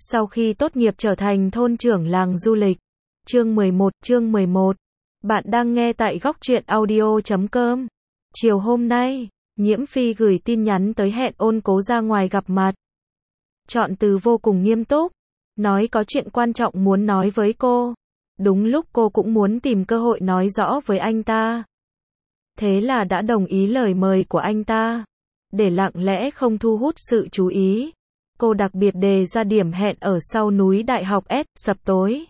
Sau khi tốt nghiệp trở thành thôn trưởng làng du lịch. Chương 11. Bạn đang nghe tại góc truyện audio.com. Chiều hôm nay, Nhiễm Phi gửi tin nhắn tới hẹn Ôn Cố ra ngoài gặp mặt. Chọn từ vô cùng nghiêm túc, nói có chuyện quan trọng muốn nói với cô. Đúng lúc cô cũng muốn tìm cơ hội nói rõ với anh ta. Thế là đã đồng ý lời mời của anh ta. Để lặng lẽ không thu hút sự chú ý, cô đặc biệt đề ra điểm hẹn ở sau núi Đại học S, sập tối.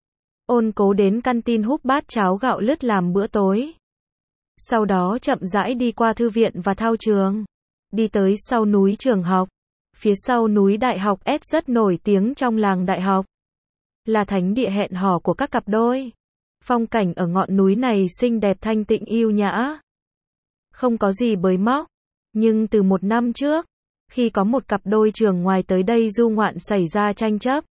Ôn Cố đến căn tin húp bát cháo gạo lứt làm bữa tối. Sau đó chậm rãi đi qua thư viện và thao trường. Đi tới sau núi trường học. Phía sau núi Đại học S rất nổi tiếng trong làng đại học. Là thánh địa hẹn hò của các cặp đôi. Phong cảnh ở ngọn núi này xinh đẹp thanh tịnh yêu nhã. Không có gì bới móc. Nhưng từ một năm trước, khi có một cặp đôi trường ngoài tới đây du ngoạn xảy ra tranh chấp.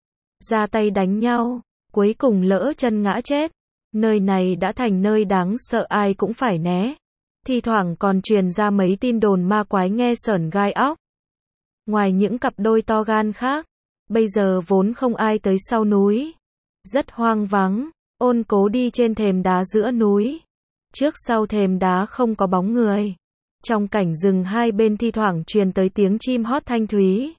Ra tay đánh nhau, cuối cùng lỡ chân ngã chết. Nơi này đã thành nơi đáng sợ ai cũng phải né. Thi thoảng còn truyền ra mấy tin đồn ma quái nghe sởn gai óc. Ngoài những cặp đôi to gan khác, bây giờ vốn không ai tới sau núi. Rất hoang vắng, Ôn Cố đi trên thềm đá giữa núi. Trước sau thềm đá không có bóng người. Trong cảnh rừng hai bên thi thoảng truyền tới tiếng chim hót thanh thúy.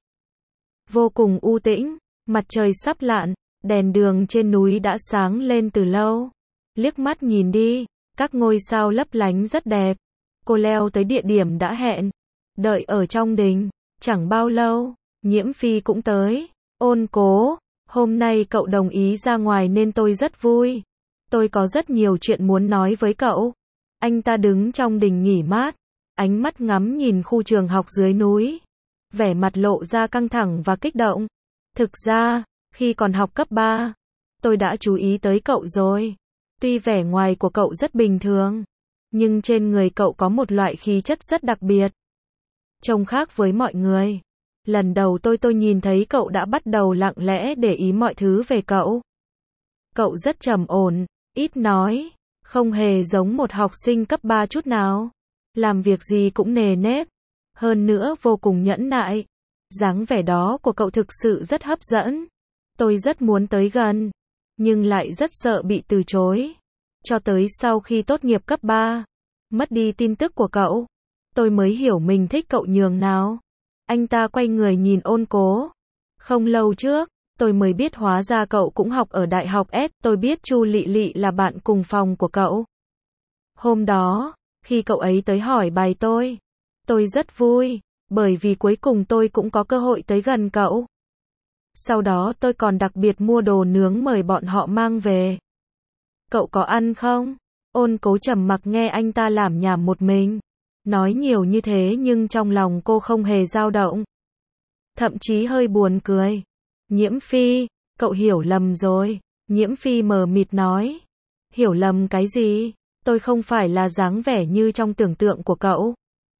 Vô cùng u tĩnh, mặt trời sắp lặn, đèn đường trên núi đã sáng lên từ lâu. Liếc mắt nhìn đi, các ngôi sao lấp lánh rất đẹp. Cô leo tới địa điểm đã hẹn. Đợi ở trong đình, chẳng bao lâu, Nhiễm Phi cũng tới. Ôn Cố, hôm nay cậu đồng ý ra ngoài nên tôi rất vui. Tôi có rất nhiều chuyện muốn nói với cậu. Anh ta đứng trong đình nghỉ mát. Ánh mắt ngắm nhìn khu trường học dưới núi. Vẻ mặt lộ ra căng thẳng và kích động. Thực ra, khi còn học cấp 3, tôi đã chú ý tới cậu rồi. Tuy vẻ ngoài của cậu rất bình thường, nhưng trên người cậu có một loại khí chất rất đặc biệt. Trông khác với mọi người. Lần đầu tôi nhìn thấy cậu đã bắt đầu lặng lẽ để ý mọi thứ về cậu. Cậu rất trầm ổn, ít nói, không hề giống một học sinh cấp 3 chút nào. Làm việc gì cũng nề nếp, hơn nữa vô cùng nhẫn nại. Dáng vẻ đó của cậu thực sự rất hấp dẫn. Tôi rất muốn tới gần, nhưng lại rất sợ bị từ chối. Cho tới sau khi tốt nghiệp cấp 3, mất đi tin tức của cậu, tôi mới hiểu mình thích cậu nhường nào. Anh ta quay người nhìn Ôn Cố. Không lâu trước, tôi mới biết hóa ra cậu cũng học ở Đại học S. Tôi biết Chu Lị Lị là bạn cùng phòng của cậu. Hôm đó, khi cậu ấy tới hỏi bài tôi rất vui, bởi vì cuối cùng tôi cũng có cơ hội tới gần cậu. Sau đó tôi còn đặc biệt mua đồ nướng mời bọn họ mang về. Cậu có ăn không? Ôn Cố trầm mặc nghe anh ta lảm nhảm một mình. Nói nhiều như thế nhưng trong lòng cô không hề dao động. Thậm chí hơi buồn cười. Nhiễm Phi, cậu hiểu lầm rồi. Nhiễm Phi mờ mịt nói. Hiểu lầm cái gì? Tôi không phải là dáng vẻ như trong tưởng tượng của cậu.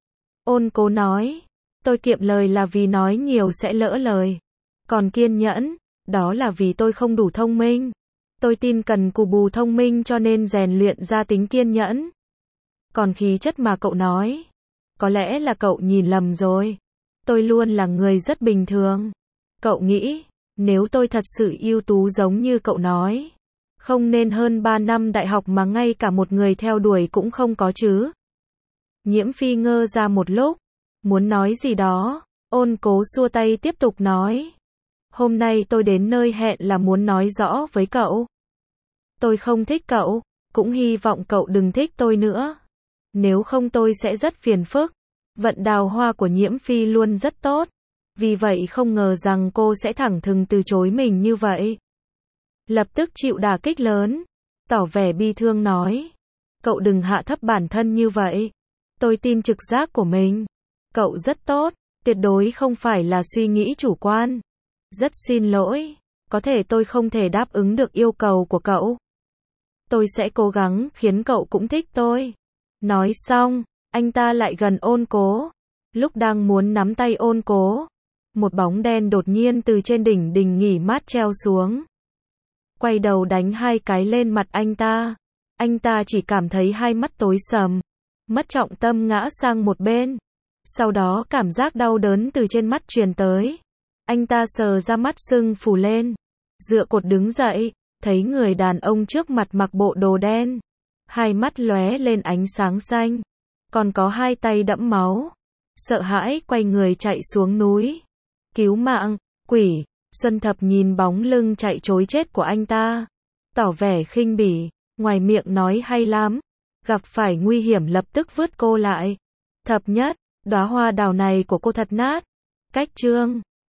Ôn Cố nói. Tôi kiệm lời là vì nói nhiều sẽ lỡ lời. Còn kiên nhẫn, đó là vì tôi không đủ thông minh. Tôi tin cần cù bù thông minh cho nên rèn luyện ra tính kiên nhẫn. Còn khí chất mà cậu nói, có lẽ là cậu nhìn lầm rồi. Tôi luôn là người rất bình thường. Cậu nghĩ, nếu tôi thật sự ưu tú giống như cậu nói, không nên hơn 3 năm đại học mà ngay cả một người theo đuổi cũng không có chứ. Nhiễm Phi ngơ ra một lúc, muốn nói gì đó. Ôn Cố xua tay tiếp tục nói. Hôm nay tôi đến nơi hẹn là muốn nói rõ với cậu. Tôi không thích cậu, cũng hy vọng cậu đừng thích tôi nữa. Nếu không tôi sẽ rất phiền phức. Vận đào hoa của Nhiễm Phi luôn rất tốt. Vì vậy không ngờ rằng cô sẽ thẳng thừng từ chối mình như vậy. Lập tức chịu đả kích lớn. Tỏ vẻ bi thương nói. Cậu đừng hạ thấp bản thân như vậy. Tôi tin trực giác của mình. Cậu rất tốt, tuyệt đối không phải là suy nghĩ chủ quan. Rất xin lỗi, có thể tôi không thể đáp ứng được yêu cầu của cậu. Tôi sẽ cố gắng khiến cậu cũng thích tôi. Nói xong, anh ta lại gần Ôn Cố. Lúc đang muốn nắm tay Ôn Cố, một bóng đen đột nhiên từ trên đỉnh đình nghỉ mát treo xuống. Quay đầu đánh 2 cái lên mặt anh ta. Anh ta chỉ cảm thấy hai mắt tối sầm, mất trọng tâm ngã sang một bên. Sau đó cảm giác đau đớn từ trên mắt truyền tới. Anh ta sờ ra mắt sưng phù lên. Dựa cột đứng dậy, thấy người đàn ông trước mặt mặc bộ đồ đen. Hai mắt lóe lên ánh sáng xanh. Còn có hai tay đẫm máu. Sợ hãi quay người chạy xuống núi. Cứu mạng, quỷ. Xuân Thập nhìn bóng lưng chạy trối chết của anh ta. Tỏ vẻ khinh bỉ. Ngoài miệng nói hay lắm. Gặp phải nguy hiểm lập tức vứt cô lại. Thập nhất, đóa hoa đào này của cô thật nát. Cách chương